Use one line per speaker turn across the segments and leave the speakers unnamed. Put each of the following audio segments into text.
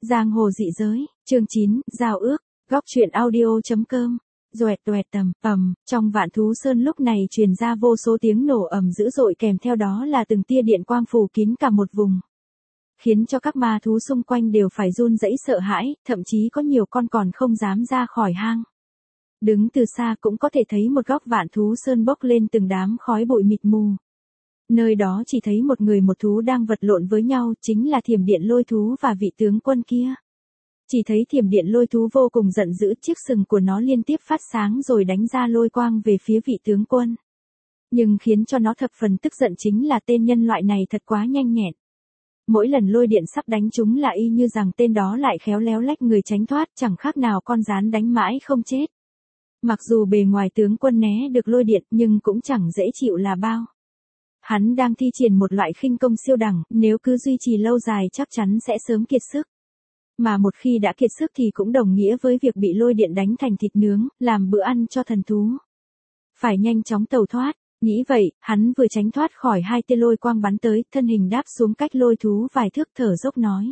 Giang hồ dị giới, chương 9, giao ước, góc truyện audio.com. Doẹt doẹt trong Vạn Thú Sơn lúc này truyền ra vô số tiếng nổ ầm dữ dội, kèm theo đó là từng tia điện quang phủ kín cả một vùng, khiến cho các ma thú xung quanh đều phải run rẩy sợ hãi, thậm chí có nhiều con còn không dám ra khỏi hang. Đứng từ xa cũng có thể thấy một góc Vạn Thú Sơn bốc lên từng đám khói bụi mịt mù. Nơi đó chỉ thấy một người một thú đang vật lộn với nhau, chính là Thiểm Điện Lôi Thú và vị tướng quân kia. Chỉ thấy Thiểm Điện Lôi Thú vô cùng giận dữ, chiếc sừng của nó liên tiếp phát sáng rồi đánh ra lôi quang về phía vị tướng quân. Nhưng khiến cho nó thập phần tức giận chính là tên nhân loại này thật quá nhanh nhẹn. Mỗi lần lôi điện sắp đánh chúng là y như rằng tên đó lại khéo léo lách người tránh thoát, chẳng khác nào con gián đánh mãi không chết. Mặc dù bề ngoài tướng quân né được lôi điện nhưng cũng chẳng dễ chịu là bao. Hắn đang thi triển một loại khinh công siêu đẳng, nếu cứ duy trì lâu dài chắc chắn sẽ sớm kiệt sức. Mà một khi đã kiệt sức thì cũng đồng nghĩa với việc bị lôi điện đánh thành thịt nướng, làm bữa ăn cho thần thú. Phải nhanh chóng tẩu thoát. Nghĩ vậy, hắn vừa tránh thoát khỏi hai tia lôi quang bắn tới, thân hình đáp xuống cách lôi thú vài thước, thở dốc nói.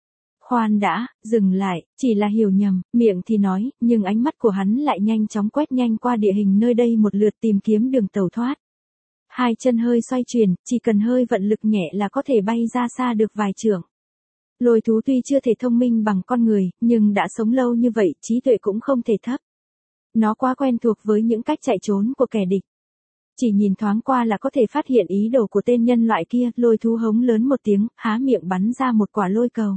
Khoan đã, dừng lại, chỉ là hiểu nhầm, miệng thì nói, nhưng ánh mắt của hắn lại nhanh chóng quét nhanh qua địa hình nơi đây một lượt tìm kiếm đường tẩu thoát. Hai chân hơi xoay chuyển, chỉ cần hơi vận lực nhẹ là có thể bay ra xa được vài trượng. Lôi thú tuy chưa thể thông minh bằng con người, nhưng đã sống lâu như vậy, trí tuệ cũng không thể thấp. Nó quá quen thuộc với những cách chạy trốn của kẻ địch. Chỉ nhìn thoáng qua là có thể phát hiện ý đồ của tên nhân loại kia, lôi thú hống lớn một tiếng, há miệng bắn ra một quả lôi cầu.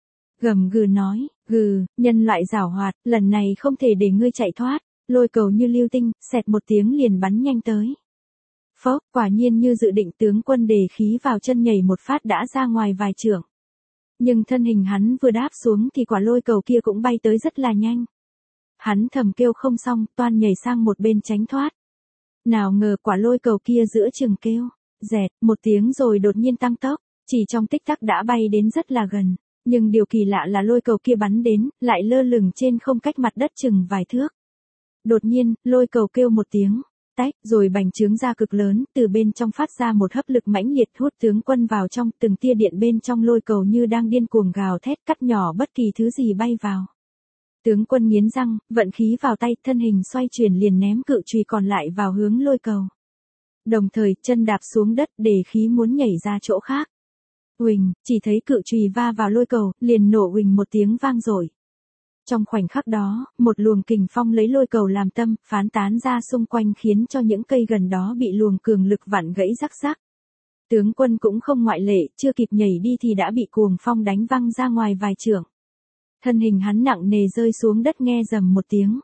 Gầm gừ nói, nhân loại giảo hoạt, lần này không thể để ngươi chạy thoát, lôi cầu như lưu tinh, xẹt một tiếng liền bắn nhanh tới. Phốc, quả nhiên như dự định, tướng quân đề khí vào chân nhảy một phát đã ra ngoài vài trượng. Nhưng thân hình hắn vừa đáp xuống thì quả lôi cầu kia cũng bay tới rất là nhanh. Hắn thầm kêu không xong, toan nhảy sang một bên tránh thoát. Nào ngờ quả lôi cầu kia giữa chừng kêu, dẹt, một tiếng rồi đột nhiên tăng tốc, chỉ trong tích tắc đã bay đến rất là gần. Nhưng điều kỳ lạ là lôi cầu kia bắn đến, lại lơ lửng trên không cách mặt đất chừng vài thước. Đột nhiên, lôi cầu kêu một tiếng, tách, rồi bành trướng ra cực lớn, từ bên trong phát ra một hấp lực mãnh liệt hút tướng quân vào trong, từng tia điện bên trong lôi cầu như đang điên cuồng gào thét cắt nhỏ bất kỳ thứ gì bay vào. Tướng quân nghiến răng, vận khí vào tay, thân hình xoay chuyển liền ném cự chùy còn lại vào hướng lôi cầu. Đồng thời, chân đạp xuống đất để khí muốn nhảy ra chỗ khác. Uỳnh, chỉ thấy cự chùy va vào lôi cầu, liền nổ uỳnh một tiếng vang dội. Trong khoảnh khắc đó, một luồng kình phong lấy lôi cầu làm tâm, phán tán ra xung quanh khiến cho những cây gần đó bị luồng cường lực vặn gãy rắc rắc. Tướng quân cũng không ngoại lệ, chưa kịp nhảy đi thì đã bị cuồng phong đánh văng ra ngoài vài trượng. Thân hình hắn nặng nề rơi xuống đất nghe rầm một tiếng.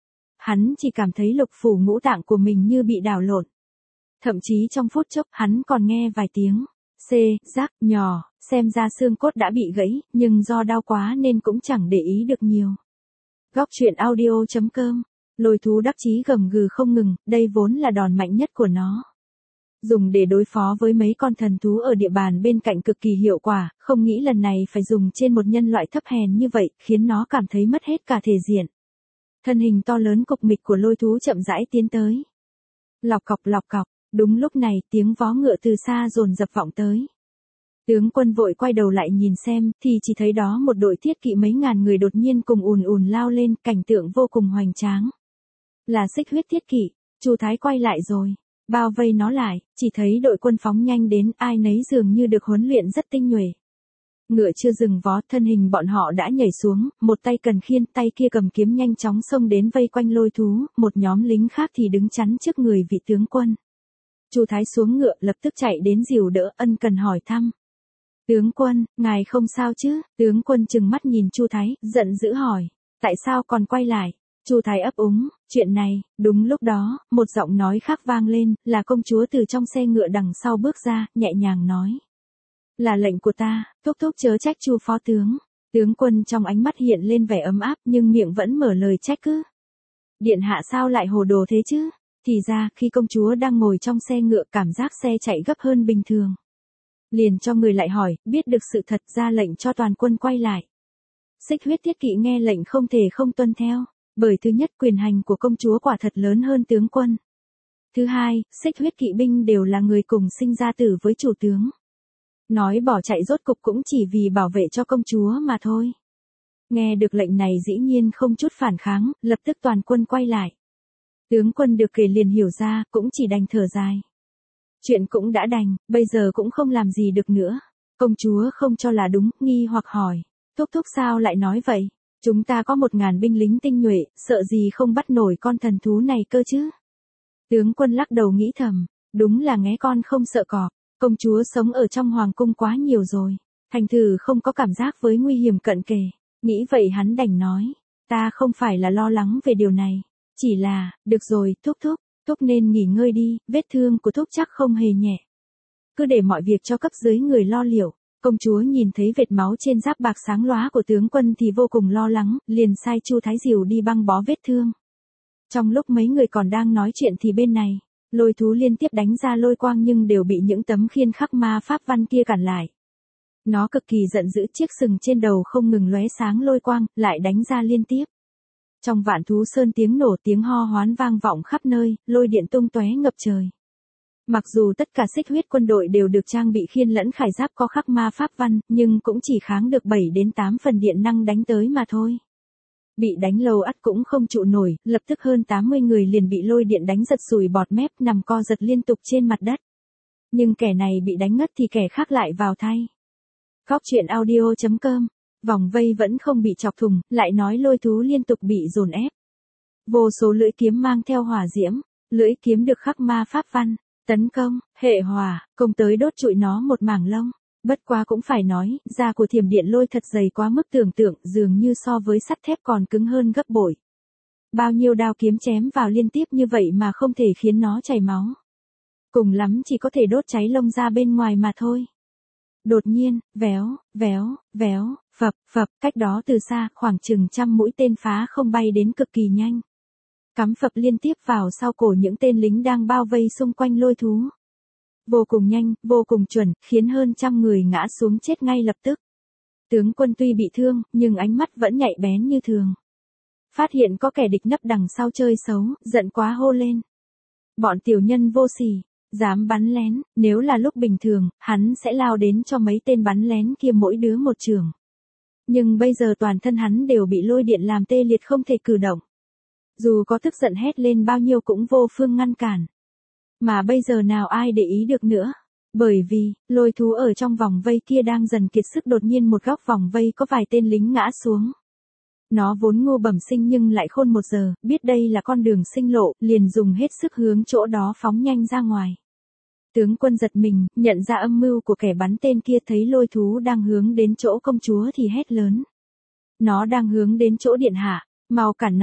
Hắn chỉ cảm thấy lục phủ ngũ tạng của mình như bị đảo lộn. Thậm chí trong phút chốc hắn còn nghe vài tiếng rắc nhỏ, xem ra xương cốt đã bị gãy, nhưng do đau quá nên cũng chẳng để ý được nhiều. Góc truyện audio.com. Lôi thú đắc chí gầm gừ không ngừng, đây vốn là đòn mạnh nhất của nó. Dùng để đối phó với mấy con thần thú ở địa bàn bên cạnh cực kỳ hiệu quả, không nghĩ lần này phải dùng trên một nhân loại thấp hèn như vậy, khiến nó cảm thấy mất hết cả thể diện. Thân hình to lớn cục mịch của lôi thú chậm rãi tiến tới. Lọc cọc, đúng lúc này tiếng vó ngựa từ xa dồn dập vọng tới. Tướng quân vội quay đầu lại nhìn xem, thì chỉ thấy đó một đội thiết kỵ mấy ngàn người đột nhiên cùng ùn lao lên, cảnh tượng vô cùng hoành tráng. Là Xích Huyết thiết kỵ, Chu Thái quay lại rồi, bao vây nó lại, chỉ thấy đội quân phóng nhanh đến, ai nấy dường như được huấn luyện rất tinh nhuệ. Ngựa chưa dừng vó, thân hình bọn họ đã nhảy xuống, một tay cần khiên, tay kia cầm kiếm nhanh chóng xông đến vây quanh lôi thú, một nhóm lính khác thì đứng chắn trước người vị tướng quân. Chu Thái xuống ngựa lập tức chạy đến dìu đỡ, ân cần hỏi thăm. Tướng quân, ngài không sao chứ? Tướng quân trừng mắt nhìn Chu Thái, giận dữ hỏi, tại sao còn quay lại? Chu Thái ấp úng, chuyện này. Đúng lúc đó, một giọng nói khác vang lên, là công chúa từ trong xe ngựa đằng sau bước ra, nhẹ nhàng nói. Là lệnh của ta, thúc chớ trách Chu phó tướng. Tướng quân trong ánh mắt hiện lên vẻ ấm áp nhưng miệng vẫn mở lời trách cứ. Điện hạ sao lại hồ đồ thế chứ? Thì ra, khi công chúa đang ngồi trong xe ngựa cảm giác xe chạy gấp hơn bình thường. Liền cho người lại hỏi, biết được sự thật ra lệnh cho toàn quân quay lại. Xích Huyết thiết kỵ nghe lệnh không thể không tuân theo, bởi thứ nhất quyền hành của công chúa quả thật lớn hơn tướng quân. Thứ hai, Xích Huyết kỵ binh đều là người cùng sinh ra tử với chủ tướng. Nói bỏ chạy rốt cục cũng chỉ vì bảo vệ cho công chúa mà thôi. Nghe được lệnh này dĩ nhiên không chút phản kháng, lập tức toàn quân quay lại. Tướng quân được kể liền hiểu ra, cũng chỉ đành thở dài. Chuyện cũng đã đành, bây giờ cũng không làm gì được nữa. Công chúa không cho là đúng, nghi hoặc hỏi. Thúc thúc sao lại nói vậy? Chúng ta có 1.000 binh lính tinh nhuệ, sợ gì không bắt nổi con thần thú này cơ chứ? Tướng quân lắc đầu nghĩ thầm, đúng là nghé con không sợ cọp. Công chúa sống ở trong hoàng cung quá nhiều rồi, thành thử không có cảm giác với nguy hiểm cận kề. Nghĩ vậy hắn đành nói, ta không phải là lo lắng về điều này, chỉ là, được rồi, thúc nên nghỉ ngơi đi, vết thương của thúc chắc không hề nhẹ. Cứ để mọi việc cho cấp dưới người lo liệu. Công chúa nhìn thấy vệt máu trên giáp bạc sáng lóa của tướng quân thì vô cùng lo lắng, liền sai Chu Thái Diều đi băng bó vết thương. Trong lúc mấy người còn đang nói chuyện thì bên này, lôi thú liên tiếp đánh ra lôi quang nhưng đều bị những tấm khiên khắc ma pháp văn kia cản lại. Nó cực kỳ giận dữ, chiếc sừng trên đầu không ngừng lóe sáng lôi quang, lại đánh ra liên tiếp. Trong Vạn Thú Sơn tiếng nổ tiếng ho hoán vang vọng khắp nơi, lôi điện tung tóe ngập trời. Mặc dù tất cả xích huyết quân đội đều được trang bị khiên lẫn khải giáp có khắc ma pháp văn, nhưng cũng chỉ kháng được 7 đến 8 phần điện năng đánh tới mà thôi. Bị đánh lâu ắt cũng không trụ nổi, lập tức hơn 80 người liền bị lôi điện đánh giật sùi bọt mép nằm co giật liên tục trên mặt đất. Nhưng kẻ này bị đánh ngất thì kẻ khác lại vào thay. Góc truyện audio.com, vòng vây vẫn không bị chọc thủng, lại nói lôi thú liên tục bị dồn ép. Vô số lưỡi kiếm mang theo hỏa diễm, lưỡi kiếm được khắc ma pháp văn, tấn công, hệ hỏa, công tới đốt trụi nó một mảng lông. Bất quá cũng phải nói, da của thiểm điện lôi thật dày quá mức tưởng tượng, dường như so với sắt thép còn cứng hơn gấp bội. Bao nhiêu đao kiếm chém vào liên tiếp như vậy mà không thể khiến nó chảy máu. Cùng lắm chỉ có thể đốt cháy lông da bên ngoài mà thôi. Đột nhiên, véo, phập, cách đó từ xa, khoảng chừng 100 mũi tên phá không bay đến cực kỳ nhanh. Cắm phập liên tiếp vào sau cổ những tên lính đang bao vây xung quanh lôi thú. Vô cùng nhanh, vô cùng chuẩn, khiến hơn 100 người ngã xuống chết ngay lập tức. Tướng quân tuy bị thương, nhưng ánh mắt vẫn nhạy bén như thường. Phát hiện có kẻ địch nấp đằng sau chơi xấu, giận quá hô lên. Bọn tiểu nhân vô sỉ, dám bắn lén, nếu là lúc bình thường, hắn sẽ lao đến cho mấy tên bắn lén kia mỗi đứa một chưởng. Nhưng bây giờ toàn thân hắn đều bị lôi điện làm tê liệt không thể cử động. Dù có tức giận hét lên bao nhiêu cũng vô phương ngăn cản. Mà bây giờ nào ai để ý được nữa. Bởi vì, lôi thú ở trong vòng vây kia đang dần kiệt sức, đột nhiên một góc vòng vây có vài tên lính ngã xuống. Nó vốn ngu bẩm sinh nhưng lại khôn một giờ, biết đây là con đường sinh lộ, liền dùng hết sức hướng chỗ đó phóng nhanh ra ngoài. Tướng quân giật mình, nhận ra âm mưu của kẻ bắn tên kia, thấy lôi thú đang hướng đến chỗ công chúa thì hét lớn. Nó đang hướng đến chỗ điện hạ, mau cản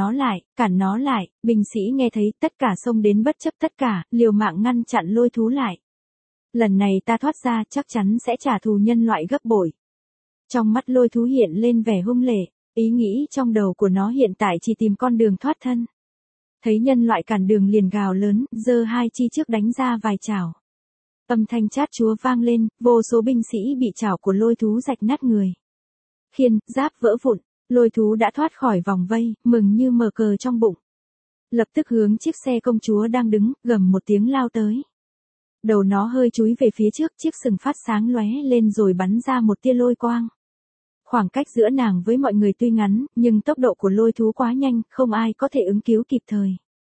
nó lại, binh sĩ nghe thấy tất cả xông đến bất chấp tất cả, liều mạng ngăn chặn lôi thú lại. Lần này ta thoát ra chắc chắn sẽ trả thù nhân loại gấp bội. Trong mắt lôi thú hiện lên vẻ hung lệ, ý nghĩ trong đầu của nó hiện tại chỉ tìm con đường thoát thân. Thấy nhân loại cản đường liền gào lớn, giơ hai chi trước đánh ra vài chảo. Âm thanh chát chúa vang lên, vô số binh sĩ bị chảo của lôi thú rạch nát người. Khiên, giáp vỡ vụn, lôi thú đã thoát khỏi vòng vây, mừng như mở cờ trong bụng. Lập tức hướng chiếc xe công chúa đang đứng, gầm một tiếng lao tới. Đầu nó hơi chúi về phía trước, chiếc sừng phát sáng lóe lên rồi bắn ra một tia lôi quang. Khoảng cách giữa nàng với mọi người tuy ngắn, nhưng tốc độ của lôi thú quá nhanh, không ai có thể ứng cứu kịp thời.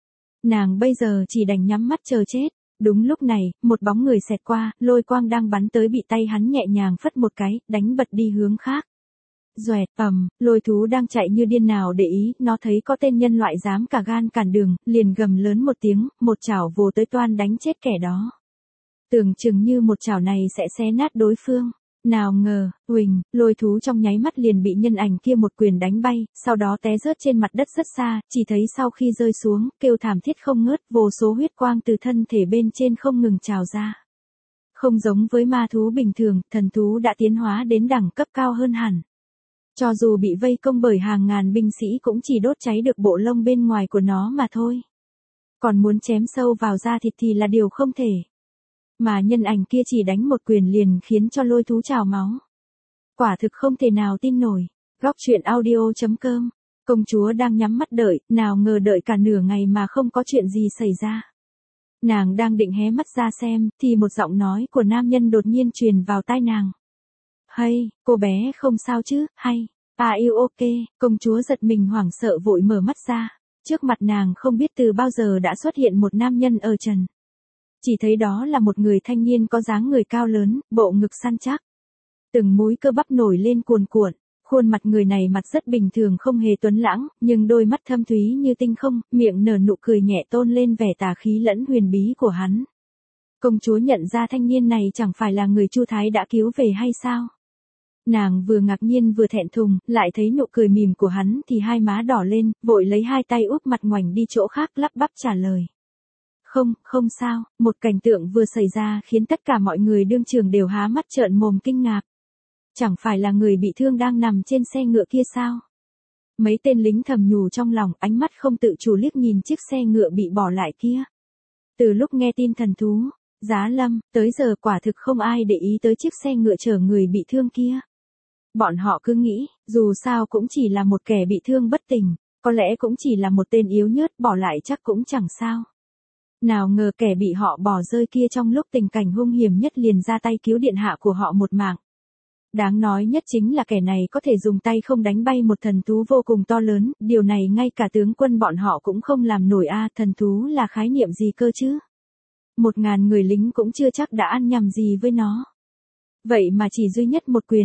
Nàng bây giờ chỉ đành nhắm mắt chờ chết. Đúng lúc này, một bóng người xẹt qua, lôi quang đang bắn tới bị tay hắn nhẹ nhàng phất một cái, đánh bật đi hướng khác. Doẹt, lôi thú đang chạy như điên nào để ý, nó thấy có tên nhân loại dám cả gan cản đường, liền gầm lớn một tiếng, một chảo vồ tới toan đánh chết kẻ đó. Tưởng chừng như một chảo này sẽ xé nát đối phương. Nào ngờ, huỳnh, lôi thú trong nháy mắt liền bị nhân ảnh kia một quyền đánh bay, sau đó té rớt trên mặt đất rất xa, chỉ thấy sau khi rơi xuống, kêu thảm thiết không ngớt, vô số huyết quang từ thân thể bên trên không ngừng trào ra. Không giống với ma thú bình thường, thần thú đã tiến hóa đến đẳng cấp cao hơn hẳn. Cho dù bị vây công bởi hàng ngàn binh sĩ cũng chỉ đốt cháy được bộ lông bên ngoài của nó mà thôi. Còn muốn chém sâu vào da thịt thì là điều không thể. Mà nhân ảnh kia chỉ đánh một quyền liền khiến cho lôi thú trào máu. Quả thực không thể nào tin nổi. Góc truyện audio.com, công chúa đang nhắm mắt đợi, nào ngờ đợi cả nửa ngày mà không có chuyện gì xảy ra. Nàng đang định hé mắt ra xem, thì một giọng nói của nam nhân đột nhiên truyền vào tai nàng. Hay, cô bé không sao chứ, hay, Are you okay? Công chúa giật mình hoảng sợ vội mở mắt ra. Trước mặt nàng không biết từ bao giờ đã xuất hiện một nam nhân ở trần. Chỉ thấy đó là một người thanh niên có dáng người cao lớn, bộ ngực săn chắc. Từng múi cơ bắp nổi lên cuồn cuộn. Khuôn mặt người này mặt rất bình thường không hề tuấn lãng, nhưng đôi mắt thâm thúy như tinh không, miệng nở nụ cười nhẹ tôn lên vẻ tà khí lẫn huyền bí của hắn. Công chúa nhận ra thanh niên này chẳng phải là người Chu Thái đã cứu về hay sao? Nàng vừa ngạc nhiên vừa thẹn thùng, lại thấy nụ cười mỉm của hắn thì hai má đỏ lên, vội lấy hai tay úp mặt ngoảnh đi chỗ khác lắp bắp trả lời. Không sao, một cảnh tượng vừa xảy ra khiến tất cả mọi người đương trường đều há mắt trợn mồm kinh ngạc. Chẳng phải là người bị thương đang nằm trên xe ngựa kia sao? Mấy tên lính thầm nhủ trong lòng, ánh mắt không tự chủ liếc nhìn chiếc xe ngựa bị bỏ lại kia. Từ lúc nghe tin thần thú, Giá Lâm, tới giờ quả thực không ai để ý tới chiếc xe ngựa chở người bị thương kia. Bọn họ cứ nghĩ, dù sao cũng chỉ là một kẻ bị thương bất tỉnh, có lẽ cũng chỉ là một tên yếu nhớt bỏ lại chắc cũng chẳng sao. Nào ngờ kẻ bị họ bỏ rơi kia trong lúc tình cảnh hung hiểm nhất liền ra tay cứu điện hạ của họ một mạng. Đáng nói nhất chính là kẻ này có thể dùng tay không đánh bay một thần thú vô cùng to lớn, điều này ngay cả tướng quân bọn họ cũng không làm nổi thần thú là khái niệm gì cơ chứ? 1000 người lính cũng chưa chắc đã ăn nhầm gì với nó. Vậy mà chỉ duy nhất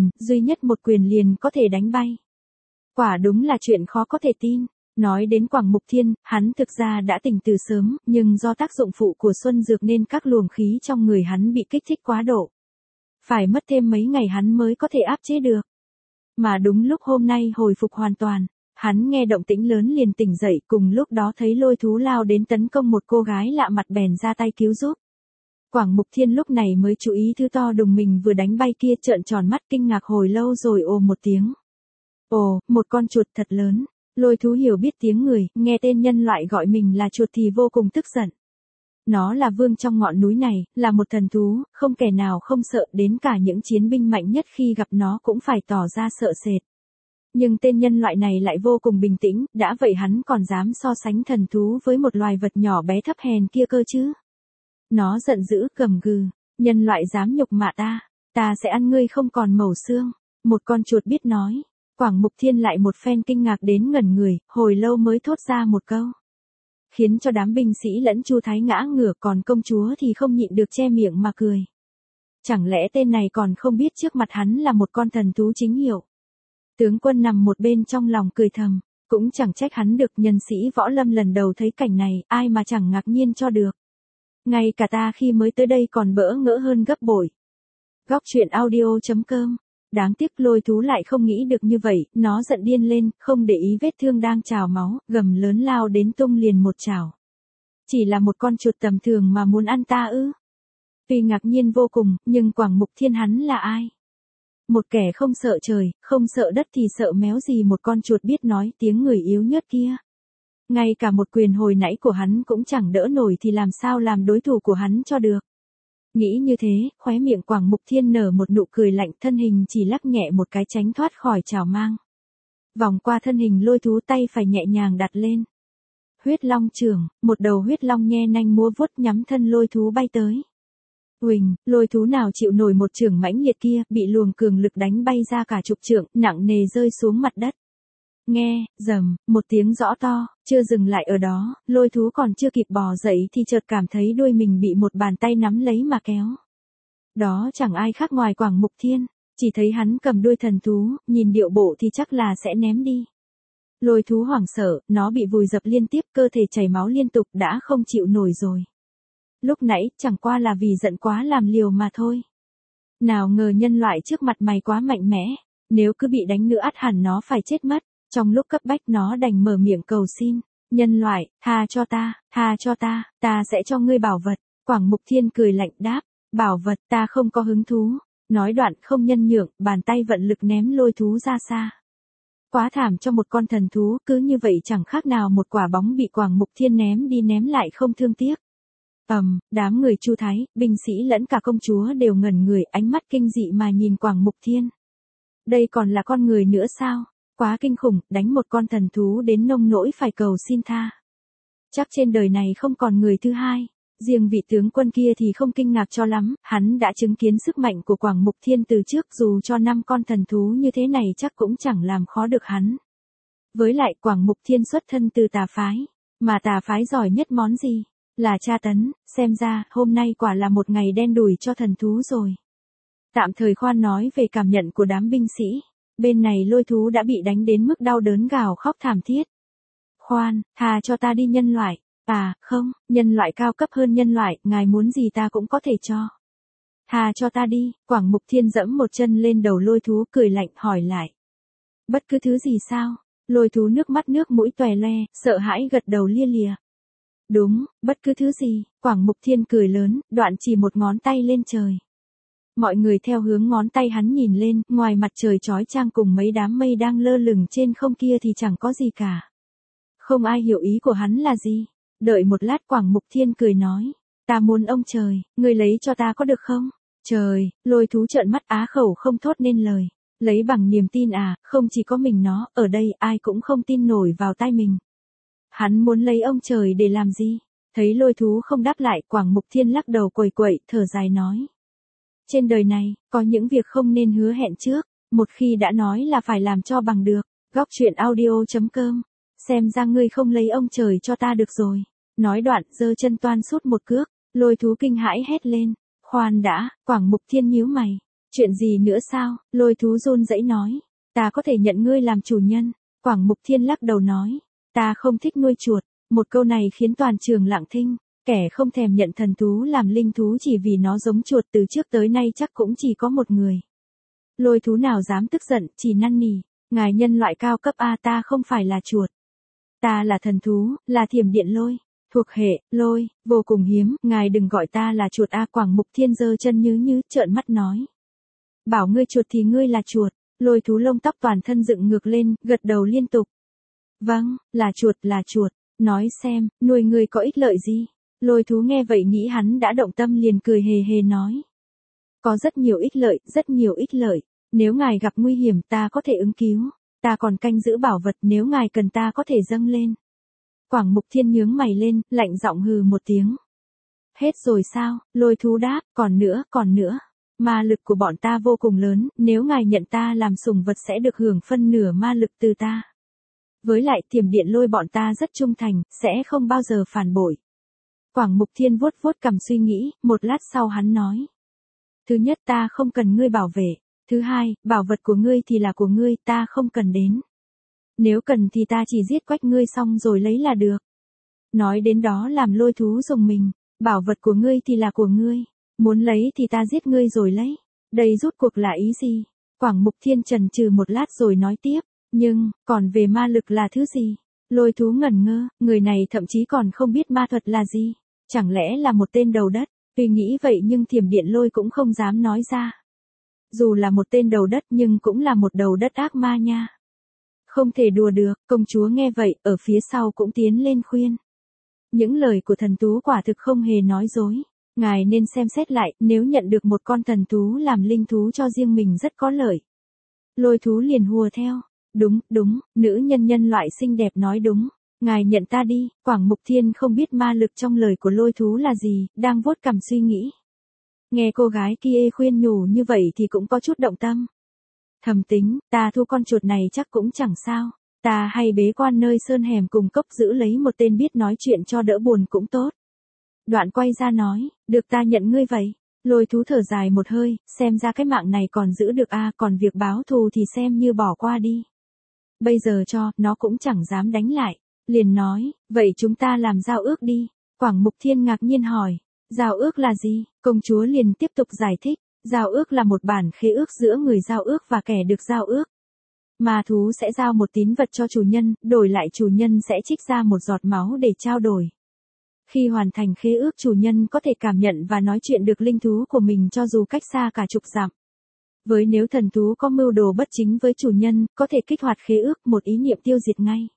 một quyền liền có thể đánh bay. Quả đúng là chuyện khó có thể tin. Nói đến Quảng Mục Thiên, hắn thực ra đã tỉnh từ sớm, nhưng do tác dụng phụ của xuân dược nên các luồng khí trong người hắn bị kích thích quá độ. Phải mất thêm mấy ngày hắn mới có thể áp chế được. Mà đúng lúc hôm nay hồi phục hoàn toàn, hắn nghe động tĩnh lớn liền tỉnh dậy, cùng lúc đó thấy lôi thú lao đến tấn công một cô gái lạ mặt bèn ra tay cứu giúp. Quảng Mục Thiên lúc này mới chú ý thứ to đùng mình vừa đánh bay kia, trợn tròn mắt kinh ngạc hồi lâu rồi ồ một tiếng. Ồ, một con chuột thật lớn. Lôi thú hiểu biết tiếng người, nghe tên nhân loại gọi mình là chuột thì vô cùng tức giận. Nó là vương trong ngọn núi này, là một thần thú, không kẻ nào không sợ, đến cả những chiến binh mạnh nhất khi gặp nó cũng phải tỏ ra sợ sệt. Nhưng tên nhân loại này lại vô cùng bình tĩnh, đã vậy hắn còn dám so sánh thần thú với một loài vật nhỏ bé thấp hèn kia cơ chứ. Nó giận dữ gầm gừ, nhân loại dám nhục mạ ta sẽ ăn ngươi không còn mẩu xương. Một con chuột biết nói. Quảng Mục Thiên lại một phen kinh ngạc đến ngẩn người, hồi lâu mới thốt ra một câu. Khiến cho đám binh sĩ lẫn Chu Thái ngã ngửa, còn công chúa thì không nhịn được che miệng mà cười. Chẳng lẽ tên này còn không biết trước mặt hắn là một con thần thú chính hiệu. Tướng quân nằm một bên trong lòng cười thầm, cũng chẳng trách hắn được, nhân sĩ võ lâm lần đầu thấy cảnh này, ai mà chẳng ngạc nhiên cho được. Ngay cả ta khi mới tới đây còn bỡ ngỡ hơn gấp bội. Góc truyện audio.com. Đáng tiếc lôi thú lại không nghĩ được như vậy, nó giận điên lên, không để ý vết thương đang trào máu, gầm lớn lao đến tung liền một chảo. Chỉ là một con chuột tầm thường mà muốn ăn ta ư? Tuy ngạc nhiên vô cùng, nhưng Quảng Mục Thiên hắn là ai? Một kẻ không sợ trời, không sợ đất thì sợ méo gì một con chuột biết nói tiếng người yếu nhớt kia. Ngay cả một quyền hồi nãy của hắn cũng chẳng đỡ nổi thì làm sao làm đối thủ của hắn cho được. Nghĩ như thế, khóe miệng Quảng Mục Thiên nở một nụ cười lạnh, thân hình chỉ lắc nhẹ một cái tránh thoát khỏi chảo mang. Vòng qua thân hình lôi thú, tay phải nhẹ nhàng đặt lên. Huyết long chưởng, một đầu huyết long nhe nanh múa vuốt nhắm thân lôi thú bay tới. Huỳnh, lôi thú nào chịu nổi một chưởng mãnh liệt kia, bị luồng cường lực đánh bay ra cả chục trượng, nặng nề rơi xuống mặt đất. Nghe, rầm, một tiếng rõ to, chưa dừng lại ở đó, lôi thú còn chưa kịp bò dậy thì chợt cảm thấy đuôi mình bị một bàn tay nắm lấy mà kéo. Đó chẳng ai khác ngoài Quảng Mục Thiên, chỉ thấy hắn cầm đuôi thần thú, nhìn điệu bộ thì chắc là sẽ ném đi. Lôi thú hoảng sợ, nó bị vùi dập liên tiếp, cơ thể chảy máu liên tục đã không chịu nổi rồi. Lúc nãy, chẳng qua là vì giận quá làm liều mà thôi. Nào ngờ nhân loại trước mặt mày quá mạnh mẽ, nếu cứ bị đánh nữa ắt hẳn nó phải chết mất. Trong lúc cấp bách nó đành mở miệng cầu xin, nhân loại, tha cho ta sẽ cho ngươi bảo vật. Quảng Mục Thiên cười lạnh đáp, bảo vật ta không có hứng thú. Nói đoạn không nhân nhượng, bàn tay vận lực ném lôi thú ra xa. Quá thảm cho một con thần thú, cứ như vậy chẳng khác nào một quả bóng bị Quảng Mục Thiên ném đi ném lại không thương tiếc. Đám người Chu Thái, binh sĩ lẫn cả công chúa đều ngẩn người, ánh mắt kinh dị mà nhìn Quảng Mục Thiên. Đây còn là con người nữa sao? Quá kinh khủng, đánh một con thần thú đến nông nỗi phải cầu xin tha. Chắc trên đời này không còn người thứ hai. Riêng vị tướng quân kia thì không kinh ngạc cho lắm, hắn đã chứng kiến sức mạnh của Quảng Mục Thiên từ trước, dù cho 5 con thần thú như thế này chắc cũng chẳng làm khó được hắn. Với lại Quảng Mục Thiên xuất thân từ tà phái, mà tà phái giỏi nhất món gì? Là tra tấn, xem ra hôm nay quả là một ngày đen đủi cho thần thú rồi. Tạm thời khoan nói về cảm nhận của đám binh sĩ, bên này Lôi thú đã bị đánh đến mức đau đớn gào khóc thảm thiết. Khoan, thà cho ta đi nhân loại. À, không, nhân loại cao cấp hơn nhân loại, ngài muốn gì ta cũng có thể cho. Thà cho ta đi, Quảng Mục Thiên dẫm một chân lên đầu Lôi thú cười lạnh hỏi lại. Bất cứ thứ gì sao? Lôi thú nước mắt nước mũi tòe le, sợ hãi gật đầu lia lịa. Đúng, bất cứ thứ gì, Quảng Mục Thiên cười lớn, đoạn chỉ một ngón tay lên trời. Mọi người theo hướng ngón tay hắn nhìn lên, ngoài mặt trời chói chang cùng mấy đám mây đang lơ lửng trên không kia thì chẳng có gì cả. Không ai hiểu ý của hắn là gì. Đợi một lát Quảng Mục Thiên cười nói. Ta muốn ông trời, ngươi lấy cho ta có được không? Trời, Lôi thú trợn mắt á khẩu không thốt nên lời. Lấy bằng niềm tin à, không chỉ có mình nó, ở đây ai cũng không tin nổi vào tai mình. Hắn muốn lấy ông trời để làm gì? Thấy Lôi thú không đáp lại, Quảng Mục Thiên lắc đầu quẩy quẩy, thở dài nói. Trên đời này, có những việc không nên hứa hẹn trước, một khi đã nói là phải làm cho bằng được. Góc truyện audio.com. Xem ra ngươi không lấy ông trời cho ta được rồi. Nói đoạn, giơ chân toan sút một cước, Lôi thú kinh hãi hét lên. Khoan đã, Quảng Mục Thiên nhíu mày. Chuyện gì nữa sao? Lôi thú run rẩy nói. Ta có thể nhận ngươi làm chủ nhân. Quảng Mục Thiên lắc đầu nói. Ta không thích nuôi chuột. Một câu này khiến toàn trường lặng thinh. Kẻ không thèm nhận thần thú làm linh thú chỉ vì nó giống chuột từ trước tới nay chắc cũng chỉ có một người. Lôi thú nào dám tức giận, chỉ năn nỉ. Ngài nhân loại cao cấp A, ta không phải là chuột. Ta là thần thú, là thiểm điện lôi. Thuộc hệ, lôi, vô cùng hiếm, ngài đừng gọi ta là chuột A. Quảng Mục Thiên giơ chân nhứ trợn mắt nói. Bảo ngươi chuột thì ngươi là chuột. Lôi thú lông tóc toàn thân dựng ngược lên, gật đầu liên tục. Vâng, là chuột. Nói xem, nuôi ngươi có ích lợi gì? Lôi thú nghe vậy nghĩ hắn đã động tâm liền cười hề hề nói. Có rất nhiều ích lợi. Nếu ngài gặp nguy hiểm ta có thể ứng cứu. Ta còn canh giữ bảo vật, nếu ngài cần ta có thể dâng lên. Quảng Mục Thiên nhướng mày lên, lạnh giọng hừ một tiếng. Hết rồi sao? Lôi thú đáp, còn nữa. Ma lực của bọn ta vô cùng lớn, nếu ngài nhận ta làm sủng vật sẽ được hưởng phân nửa ma lực từ ta. Với lại thiểm điện lôi bọn ta rất trung thành, sẽ không bao giờ phản bội. Quảng Mục Thiên vuốt cằm suy nghĩ, một lát sau hắn nói. Thứ nhất, ta không cần ngươi bảo vệ. Thứ hai, bảo vật của ngươi thì là của ngươi, ta không cần đến. Nếu cần thì ta chỉ giết quách ngươi xong rồi lấy là được. Nói đến đó làm Lôi thú rùng mình. Bảo vật của ngươi thì là của ngươi. Muốn lấy thì ta giết ngươi rồi lấy. Đây rút cuộc là ý gì? Quảng Mục Thiên chần chừ một lát rồi nói tiếp. Nhưng, còn về ma lực là thứ gì? Lôi thú ngẩn ngơ, người này thậm chí còn không biết ma thuật là gì. Chẳng lẽ là một tên đầu đất? Tuy nghĩ vậy nhưng thiểm điện lôi cũng không dám nói ra. Dù là một tên đầu đất nhưng cũng là một đầu đất ác ma nha. Không thể đùa được, công chúa nghe vậy, ở phía sau cũng tiến lên khuyên. Những lời của thần thú quả thực không hề nói dối. Ngài nên xem xét lại, nếu nhận được một con thần thú làm linh thú cho riêng mình rất có lợi. Lôi thú liền hùa theo. Đúng, nữ nhân loại xinh đẹp nói đúng. Ngài nhận ta đi. Quảng Mục Thiên không biết ma lực trong lời của Lôi thú là gì, đang vuốt cằm suy nghĩ. Nghe cô gái kia khuyên nhủ như vậy thì cũng có chút động tâm. Thầm tính, ta thu con chuột này chắc cũng chẳng sao. Ta hay bế quan nơi sơn hẻm cùng cốc giữ lấy một tên biết nói chuyện cho đỡ buồn cũng tốt. Đoạn quay ra nói, được ta nhận ngươi vậy. Lôi thú thở dài một hơi, xem ra cái mạng này còn giữ được a, còn việc báo thù thì xem như bỏ qua đi. Bây giờ cho, nó cũng chẳng dám đánh lại. Liền nói, vậy chúng ta làm giao ước đi. Quảng Mục Thiên ngạc nhiên hỏi, giao ước là gì? Công chúa liền tiếp tục giải thích, giao ước là một bản khế ước giữa người giao ước và kẻ được giao ước. Ma thú sẽ giao một tín vật cho chủ nhân, đổi lại chủ nhân sẽ trích ra một giọt máu để trao đổi. Khi hoàn thành khế ước chủ nhân có thể cảm nhận và nói chuyện được linh thú của mình cho dù cách xa cả chục dặm. Với nếu thần thú có mưu đồ bất chính với chủ nhân, có thể kích hoạt khế ước một ý niệm tiêu diệt ngay.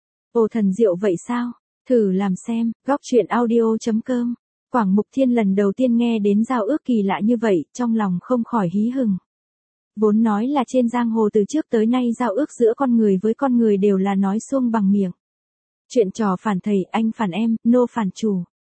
Ồ thần diệu vậy sao? Thử làm xem, góc truyện audio.com. Quảng Mục Thiên lần đầu tiên nghe đến giao ước kỳ lạ như vậy, trong lòng không khỏi hí hửng. Vốn nói là trên giang hồ từ trước tới nay giao ước giữa con người với con người đều là nói suông bằng miệng. Chuyện trò phản thầy, anh phản em, nô phản chủ.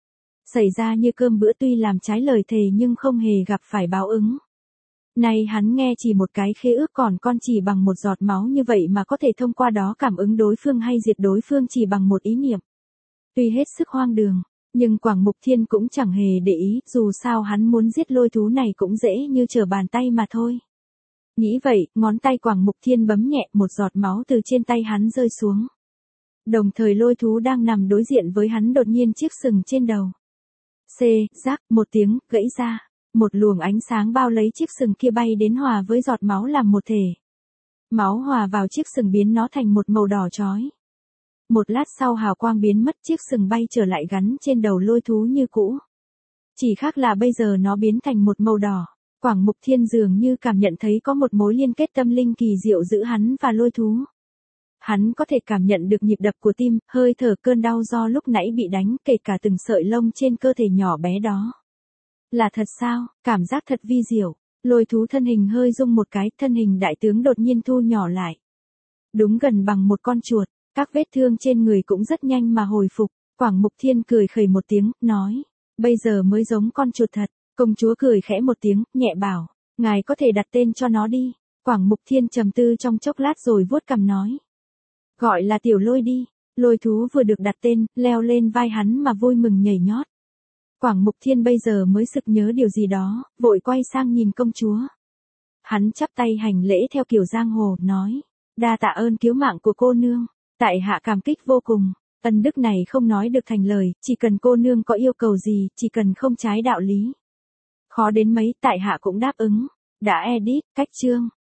Xảy ra như cơm bữa, tuy làm trái lời thề nhưng không hề gặp phải báo ứng. Nay hắn nghe chỉ một cái khế ước, còn con chỉ bằng một giọt máu như vậy mà có thể thông qua đó cảm ứng đối phương hay diệt đối phương chỉ bằng một ý niệm. Tuy hết sức hoang đường, nhưng Quảng Mục Thiên cũng chẳng hề để ý, dù sao hắn muốn giết lôi thú này cũng dễ như trở bàn tay mà thôi. Nghĩ vậy, ngón tay Quảng Mục Thiên bấm nhẹ, một giọt máu từ trên tay hắn rơi xuống. Đồng thời lôi thú đang nằm đối diện với hắn đột nhiên chiếc sừng trên đầu. Rác, một tiếng, gãy ra. Một luồng ánh sáng bao lấy chiếc sừng kia bay đến hòa với giọt máu làm một thể. Máu hòa vào chiếc sừng biến nó thành một màu đỏ chói. Một lát sau hào quang biến mất, chiếc sừng bay trở lại gắn trên đầu lôi thú như cũ. Chỉ khác là bây giờ nó biến thành một màu đỏ. Quảng Mục Thiên dường như cảm nhận thấy có một mối liên kết tâm linh kỳ diệu giữa hắn và lôi thú. Hắn có thể cảm nhận được nhịp đập của tim, hơi thở, cơn đau do lúc nãy bị đánh, kể cả từng sợi lông trên cơ thể nhỏ bé đó. Là thật sao? Cảm giác thật vi diệu. Lôi thú thân hình hơi rung một cái, thân hình đại tướng đột nhiên thu nhỏ lại. Đúng gần bằng một con chuột, các vết thương trên người cũng rất nhanh mà hồi phục. Quảng Mục Thiên cười khẩy một tiếng, nói, bây giờ mới giống con chuột thật. Công chúa cười khẽ một tiếng, nhẹ bảo, ngài có thể đặt tên cho nó đi. Quảng Mục Thiên trầm tư trong chốc lát rồi vuốt cằm nói, gọi là Tiểu Lôi đi. Lôi thú vừa được đặt tên, leo lên vai hắn mà vui mừng nhảy nhót. Quảng Mục Thiên bây giờ mới sực nhớ điều gì đó, vội quay sang nhìn công chúa. Hắn chắp tay hành lễ theo kiểu giang hồ, nói, đa tạ ơn cứu mạng của cô nương, tại hạ cảm kích vô cùng. Ân đức này không nói được thành lời, chỉ cần cô nương có yêu cầu gì, chỉ cần không trái đạo lý. Khó đến mấy, tại hạ cũng đáp ứng. Đã edit, cách chương.